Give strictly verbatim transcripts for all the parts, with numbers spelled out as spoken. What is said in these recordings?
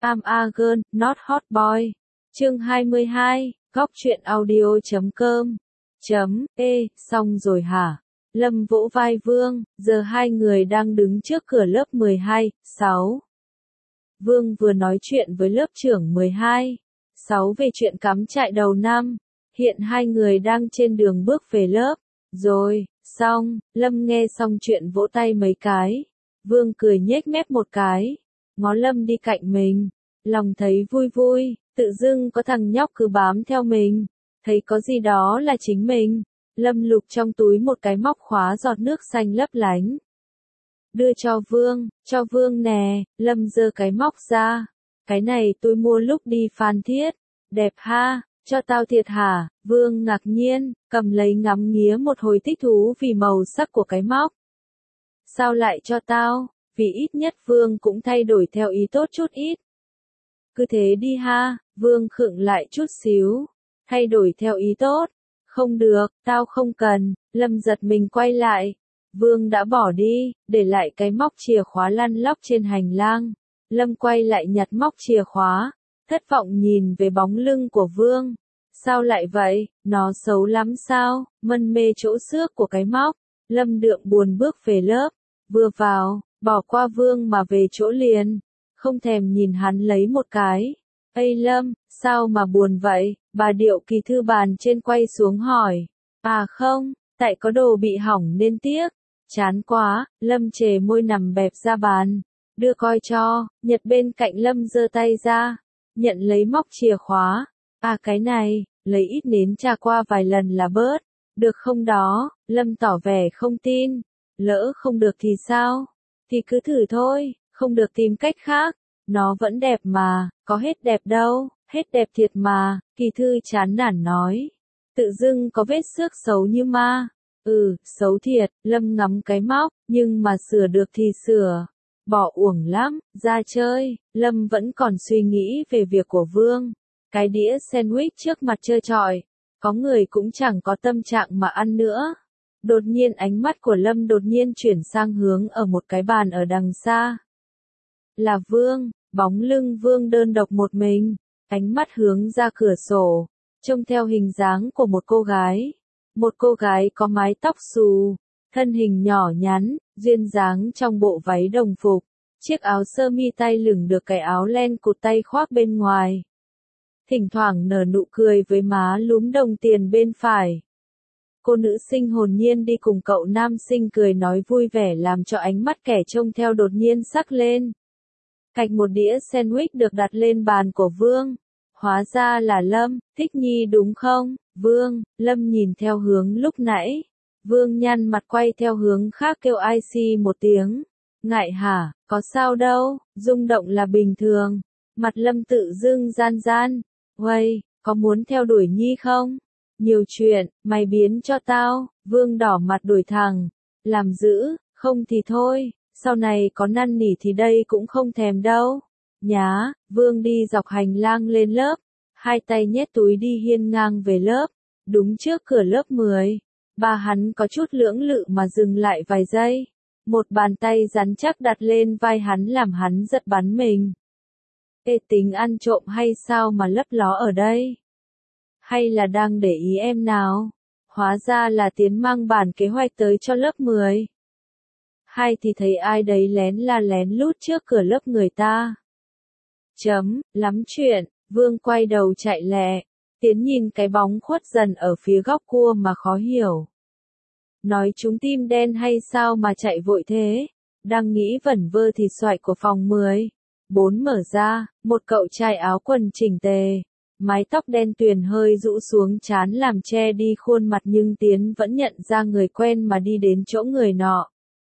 I'm a girl, not hot boy. Chương hai mươi hai, góc truyện audio chấm com. Chấm, ê, xong rồi hả? Lâm vỗ vai Vương, giờ hai người đang đứng trước cửa lớp mười hai, sáu. Vương vừa nói chuyện với lớp trưởng mười hai, sáu về chuyện cắm trại đầu năm. Hiện hai người đang trên đường bước về lớp. Rồi, xong, Lâm nghe xong chuyện vỗ tay mấy cái. Vương cười nhếch mép một cái. Ngó Lâm đi cạnh mình. Lòng thấy vui vui, tự dưng có thằng nhóc cứ bám theo mình. Thấy có gì đó là chính mình. Lâm lục trong túi một cái móc khóa giọt nước xanh lấp lánh. Đưa cho Vương, cho Vương nè, Lâm giơ cái móc ra. Cái này tôi mua lúc đi Phan Thiết. Đẹp ha, cho tao thiệt hả? Vương ngạc nhiên, cầm lấy ngắm nghía một hồi thích thú vì màu sắc của cái móc. Sao lại cho tao? Vì ít nhất Vương cũng thay đổi theo ý tốt chút ít. Cứ thế đi ha, Vương khựng lại chút xíu. Thay đổi theo ý tốt. Không được, tao không cần. Lâm giật mình quay lại. Vương đã bỏ đi, để lại cái móc chìa khóa lăn lóc trên hành lang. Lâm quay lại nhặt móc chìa khóa. Thất vọng nhìn về bóng lưng của Vương. Sao lại vậy, nó xấu lắm sao? Mân mê chỗ xước của cái móc. Lâm đượm buồn bước về lớp. Vừa vào, bỏ qua Vương mà về chỗ liền. Không thèm nhìn hắn lấy một cái. Ây Lâm, sao mà buồn vậy? Bà Điệu kỳ thư bàn trên quay xuống hỏi. À không, tại có đồ bị hỏng nên tiếc. Chán quá, Lâm chề môi nằm bẹp ra bàn. Đưa coi cho, Nhật bên cạnh Lâm giơ tay ra. Nhận lấy móc chìa khóa. À cái này, lấy ít nến trà qua vài lần là bớt. Được không đó? Lâm tỏ vẻ không tin. Lỡ không được thì sao? Thì cứ thử thôi, không được tìm cách khác. Nó vẫn đẹp mà, có hết đẹp đâu, hết đẹp thiệt mà, kỳ thư chán nản nói. Tự dưng có vết xước xấu như ma. Ừ, xấu thiệt, Lâm ngắm cái móc, nhưng mà sửa được thì sửa. Bỏ uổng lắm, ra chơi, Lâm vẫn còn suy nghĩ về việc của Vương. Cái đĩa sandwich trước mặt trơ trọi, có người cũng chẳng có tâm trạng mà ăn nữa. Đột nhiên ánh mắt của Lâm đột nhiên chuyển sang hướng ở một cái bàn ở đằng xa. Là Vương, bóng lưng Vương đơn độc một mình, ánh mắt hướng ra cửa sổ, trông theo hình dáng của một cô gái. Một cô gái có mái tóc xù, thân hình nhỏ nhắn, duyên dáng trong bộ váy đồng phục, chiếc áo sơ mi tay lửng được cái áo len cụt tay khoác bên ngoài. Thỉnh thoảng nở nụ cười với má lúm đồng tiền bên phải. Cô nữ sinh hồn nhiên đi cùng cậu nam sinh cười nói vui vẻ làm cho ánh mắt kẻ trông theo đột nhiên sắc lên. Cạch một đĩa sandwich được đặt lên bàn của Vương. Hóa ra là Lâm, thích Nhi đúng không? Vương, Lâm nhìn theo hướng lúc nãy. Vương nhăn mặt quay theo hướng khác kêu ai xi một tiếng. Ngại hả, có sao đâu, rung động là bình thường. Mặt Lâm tự dưng gian gian. Uầy, có muốn theo đuổi Nhi không? Nhiều chuyện, mày biến cho tao. Vương đỏ mặt đuổi thẳng. Làm dữ, không thì thôi. Sau này có năn nỉ thì đây cũng không thèm đâu. Nhá, Vương đi dọc hành lang lên lớp. Hai tay nhét túi đi hiên ngang về lớp. Đúng trước cửa lớp mười. Ba hắn có chút lưỡng lự mà dừng lại vài giây. Một bàn tay rắn chắc đặt lên vai hắn làm hắn giật bắn mình. Ê tính ăn trộm hay sao mà lấp ló ở đây? Hay là đang để ý em nào? Hóa ra là Tiến mang bản kế hoạch tới cho lớp mười. Hay thì thấy ai đấy lén la lén lút trước cửa lớp người ta. Chấm, lắm chuyện, Vương quay đầu chạy lẹ. Tiến nhìn cái bóng khuất dần ở phía góc cua mà khó hiểu. Nói chúng tim đen hay sao mà chạy vội thế? Đang nghĩ vẩn vơ thì xoại của phòng mười. Bốn mở ra, một cậu trai áo quần chỉnh tề. Mái tóc đen tuyền hơi rũ xuống trán làm che đi khuôn mặt nhưng Tiến vẫn nhận ra người quen mà đi đến chỗ người nọ.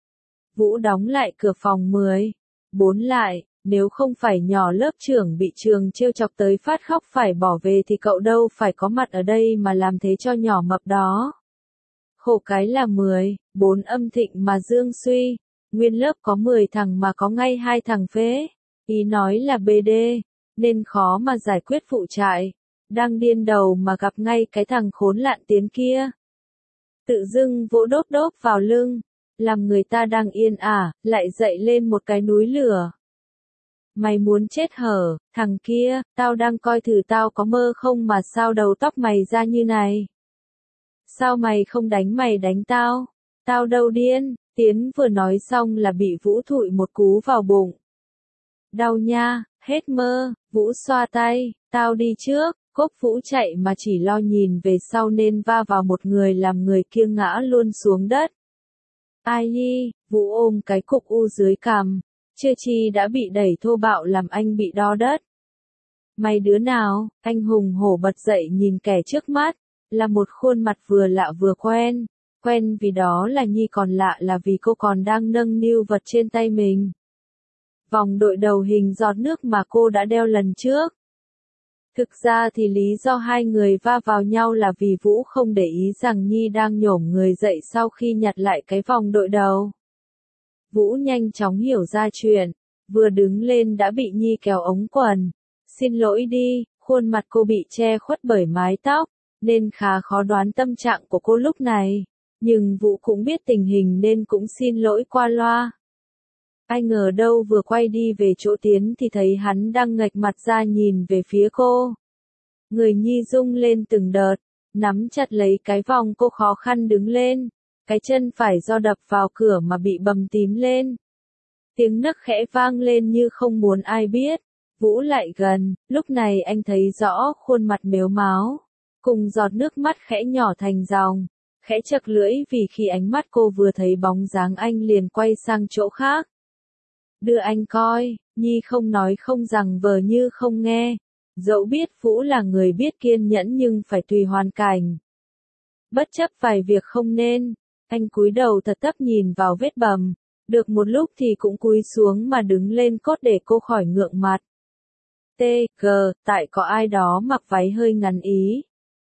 Vũ đóng lại cửa phòng mười. Bốn lại, nếu không phải nhỏ lớp trưởng bị trường trêu chọc tới phát khóc phải bỏ về thì cậu đâu phải có mặt ở đây mà làm thế cho nhỏ mập đó. Khổ cái là mười, bốn âm thịnh mà dương suy. Nguyên lớp có mười thằng mà có ngay hai thằng phế. Ý nói là bê đê, nên khó mà giải quyết phụ trại. Đang điên đầu mà gặp ngay cái thằng khốn lạn Tiến kia. Tự dưng vỗ đốp đốp vào lưng. Làm người ta đang yên ả, lại dậy lên một cái núi lửa. Mày muốn chết hở, thằng kia, tao đang coi thử tao có mơ không mà sao đầu tóc mày ra như này. Sao mày không đánh mày đánh tao? Tao đâu điên, Tiến vừa nói xong là bị Vũ thụi một cú vào bụng. Đau nha, hết mơ, Vũ xoa tay, tao đi trước, Cốc Vũ chạy mà chỉ lo nhìn về sau nên va vào một người làm người kia ngã luôn xuống đất. Ai nhi, Vũ ôm cái cục u dưới cằm, chưa chi đã bị đẩy thô bạo làm anh bị đo đất. Mày đứa nào, anh hùng hổ bật dậy nhìn kẻ trước mắt, là một khuôn mặt vừa lạ vừa quen, quen vì đó là Nhi còn lạ là vì cô còn đang nâng niu vật trên tay mình. Vòng đội đầu hình giọt nước mà cô đã đeo lần trước. Thực ra thì lý do hai người va vào nhau là vì Vũ không để ý rằng Nhi đang nhổm người dậy sau khi nhặt lại cái vòng đội đầu. Vũ nhanh chóng hiểu ra chuyện, vừa đứng lên đã bị Nhi kéo ống quần. Xin lỗi đi, khuôn mặt cô bị che khuất bởi mái tóc, nên khá khó đoán tâm trạng của cô lúc này. Nhưng Vũ cũng biết tình hình nên cũng xin lỗi qua loa. Ai ngờ đâu vừa quay đi về chỗ Tiến thì thấy hắn đang nghệch mặt ra nhìn về phía cô. Người Nhi rung lên từng đợt, nắm chặt lấy cái vòng cô khó khăn đứng lên, cái chân phải do đập vào cửa mà bị bầm tím lên. Tiếng nấc khẽ vang lên như không muốn ai biết. Vũ lại gần, lúc này anh thấy rõ khuôn mặt mếu máo, cùng giọt nước mắt khẽ nhỏ thành dòng, khẽ chật lưỡi vì khi ánh mắt cô vừa thấy bóng dáng anh liền quay sang chỗ khác. Đưa anh coi, Nhi không nói không rằng vờ như không nghe, dẫu biết Vũ là người biết kiên nhẫn nhưng phải tùy hoàn cảnh. Bất chấp vài việc không nên, anh cúi đầu thật thấp nhìn vào vết bầm, được một lúc thì cũng cúi xuống mà đứng lên cốt để cô khỏi ngượng mặt. Tê, gờ, tại có ai đó mặc váy hơi ngắn ý.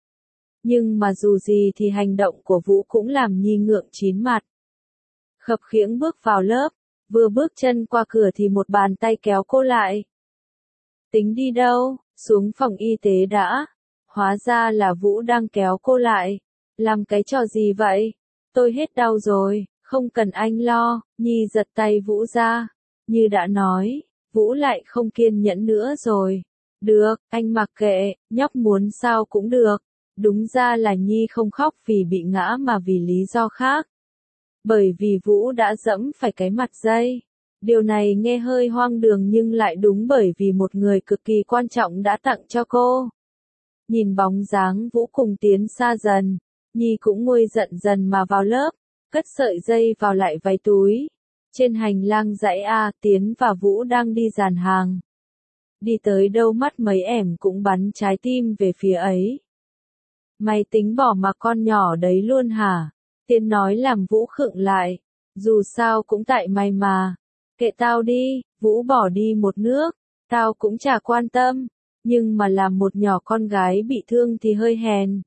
Nhưng mà dù gì thì hành động của Vũ cũng làm Nhi ngượng chín mặt. Khập khiễng bước vào lớp, vừa bước chân qua cửa thì một bàn tay kéo cô lại. Tính đi đâu, xuống phòng y tế đã. Hóa ra là Vũ đang kéo cô lại. Làm cái trò gì vậy? Tôi hết đau rồi, không cần anh lo. Nhi giật tay Vũ ra. Như đã nói, Vũ lại không kiên nhẫn nữa rồi. Được, anh mặc kệ, nhóc muốn sao cũng được. Đúng ra là Nhi không khóc vì bị ngã mà vì lý do khác. Bởi vì Vũ đã dẫm phải cái mặt dây. Điều này nghe hơi hoang đường nhưng lại đúng bởi vì một người cực kỳ quan trọng đã tặng cho cô. Nhìn bóng dáng Vũ cùng Tiến xa dần, Nhi cũng nguôi giận dần mà vào lớp, cất sợi dây vào lại váy túi. Trên hành lang dãy A, Tiến và Vũ đang đi dàn hàng. Đi tới đâu mắt mấy ẻm cũng bắn trái tim về phía ấy. Mày tính bỏ mặc con nhỏ đấy luôn hả? Tiến nói làm Vũ khựng lại. Dù sao cũng tại mày mà. Kệ tao đi, Vũ bỏ đi một nước. Tao cũng chả quan tâm. Nhưng mà làm một nhỏ con gái bị thương thì hơi hèn.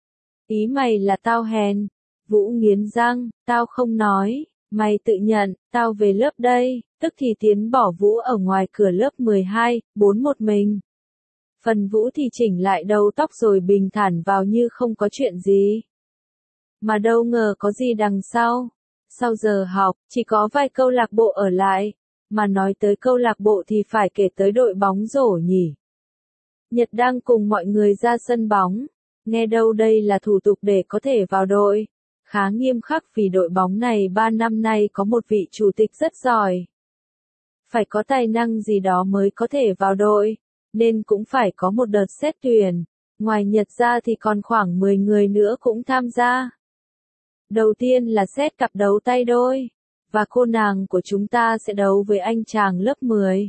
Ý mày là tao hèn. Vũ nghiến răng, tao không nói. Mày tự nhận, tao về lớp đây. Tức thì Tiến bỏ Vũ ở ngoài cửa lớp mười hai, bốn một mình. Phần Vũ thì chỉnh lại đầu tóc rồi bình thản vào như không có chuyện gì. Mà đâu ngờ có gì đằng sau. Sau giờ học, chỉ có vài câu lạc bộ ở lại. Mà nói tới câu lạc bộ thì phải kể tới đội bóng rổ nhỉ. Nhật đang cùng mọi người ra sân bóng. Nghe đâu đây là thủ tục để có thể vào đội. Khá nghiêm khắc vì đội bóng này ba năm nay có một vị chủ tịch rất giỏi. Phải có tài năng gì đó mới có thể vào đội. Nên cũng phải có một đợt xét tuyển. Ngoài Nhật ra thì còn khoảng mười người nữa cũng tham gia. Đầu tiên là xét cặp đấu tay đôi. Và cô nàng của chúng ta sẽ đấu với anh chàng lớp mười.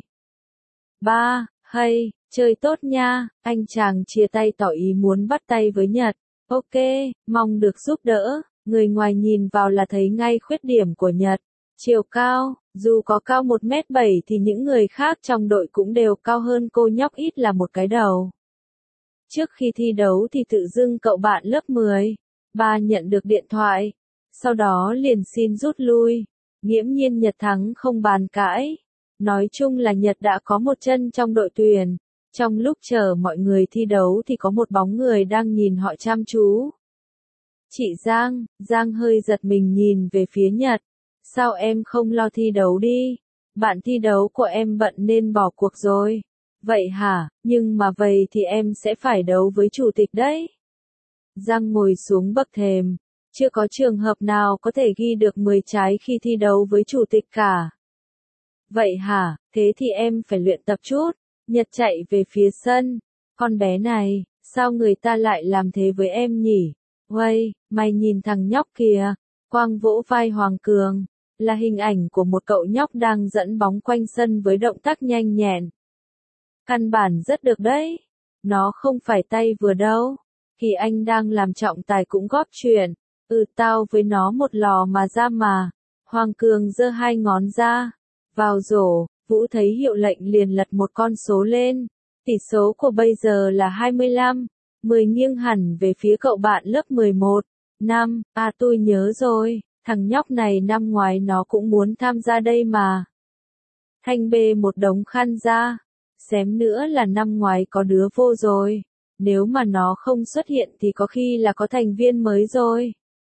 ba. Hay, chơi tốt nha. Anh chàng chia tay tỏ ý muốn bắt tay với Nhật. Ok, mong được giúp đỡ. Người ngoài nhìn vào là thấy ngay khuyết điểm của Nhật. Chiều cao, dù có cao một mét bảy thì những người khác trong đội cũng đều cao hơn cô nhóc ít là một cái đầu. Trước khi thi đấu thì tự dưng cậu bạn lớp mười, ba nhận được điện thoại. Sau đó liền xin rút lui. Nghiễm nhiên Nhật thắng không bàn cãi. Nói chung là Nhật đã có một chân trong đội tuyển. Trong lúc chờ mọi người thi đấu thì có một bóng người đang nhìn họ chăm chú. Chị Giang, Giang hơi giật mình nhìn về phía Nhật. Sao em không lo thi đấu đi? Bạn thi đấu của em bận nên bỏ cuộc rồi. Vậy hả, nhưng mà vậy thì em sẽ phải đấu với chủ tịch đấy. Giang ngồi xuống bậc thềm. Chưa có trường hợp nào có thể ghi được mười trái khi thi đấu với chủ tịch cả. Vậy hả, thế thì em phải luyện tập chút. Nhật chạy về phía sân. Con bé này, sao người ta lại làm thế với em nhỉ? Uây, mày nhìn thằng nhóc kìa. Quang vỗ vai Hoàng Cường. Là hình ảnh của một cậu nhóc đang dẫn bóng quanh sân với động tác nhanh nhẹn. Căn bản rất được đấy. Nó không phải tay vừa đâu. Thì anh đang làm trọng tài cũng góp chuyện. Ừ, tao với nó một lò mà ra mà. Hoàng Cường giơ hai ngón ra. Vào rổ, Vũ thấy hiệu lệnh liền lật một con số lên. Tỷ số của bây giờ là hai mươi lăm. mười nghiêng hẳn về phía cậu bạn lớp mười một. năm, à tôi nhớ rồi, thằng nhóc này năm ngoái nó cũng muốn tham gia đây mà. Thanh bê một đống khăn ra. Xém nữa là năm ngoái có đứa vô rồi. Nếu mà nó không xuất hiện thì có khi là có thành viên mới rồi.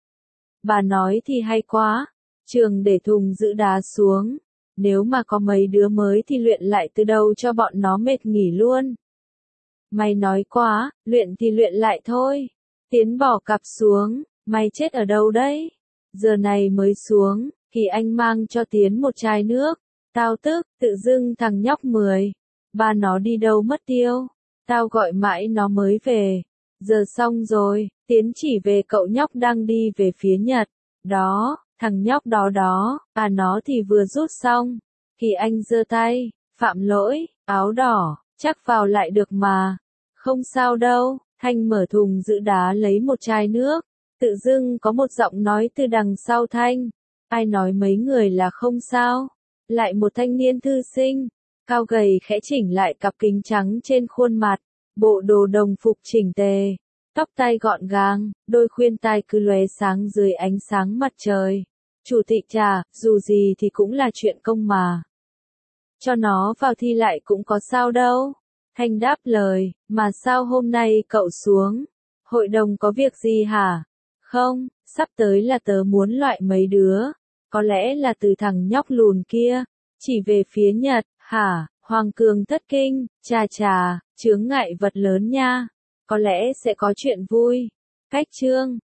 Bà nói thì hay quá. Trường để thùng giữ đá xuống. Nếu mà có mấy đứa mới thì luyện lại từ đầu cho bọn nó mệt nghỉ luôn. Mày nói quá, luyện thì luyện lại thôi. Tiến bỏ cặp xuống, mày chết ở đâu đấy? Giờ này mới xuống, thì anh mang cho Tiến một chai nước. Tao tức, tự dưng thằng nhóc mười. Ba nó đi đâu mất tiêu. Tao gọi mãi nó mới về. Giờ xong rồi, Tiến chỉ về cậu nhóc đang đi về phía Nhật. Đó, thằng nhóc đó đó, à nó thì vừa rút xong. Thì anh giơ tay, phạm lỗi, áo đỏ, chắc vào lại được mà. Không sao đâu, Thanh mở thùng giữ đá lấy một chai nước. Tự dưng có một giọng nói từ đằng sau Thanh. Ai nói mấy người là không sao? Lại một thanh niên thư sinh. Cao gầy khẽ chỉnh lại cặp kính trắng trên khuôn mặt. Bộ đồ đồng phục chỉnh tề. Tóc tai gọn gàng, đôi khuyên tai cứ lóe sáng dưới ánh sáng mặt trời. Chủ tịch trà, dù gì thì cũng là chuyện công mà. Cho nó vào thi lại cũng có sao đâu. Thanh đáp lời, mà sao hôm nay cậu xuống? Hội đồng có việc gì hả? Không, sắp tới là tớ muốn loại mấy đứa. Có lẽ là từ thằng nhóc lùn kia. Chỉ về phía Nhật, hả? Hoàng Cường thất kinh, chà chà, chướng ngại vật lớn nha. Có lẽ sẽ có chuyện vui. Cách chương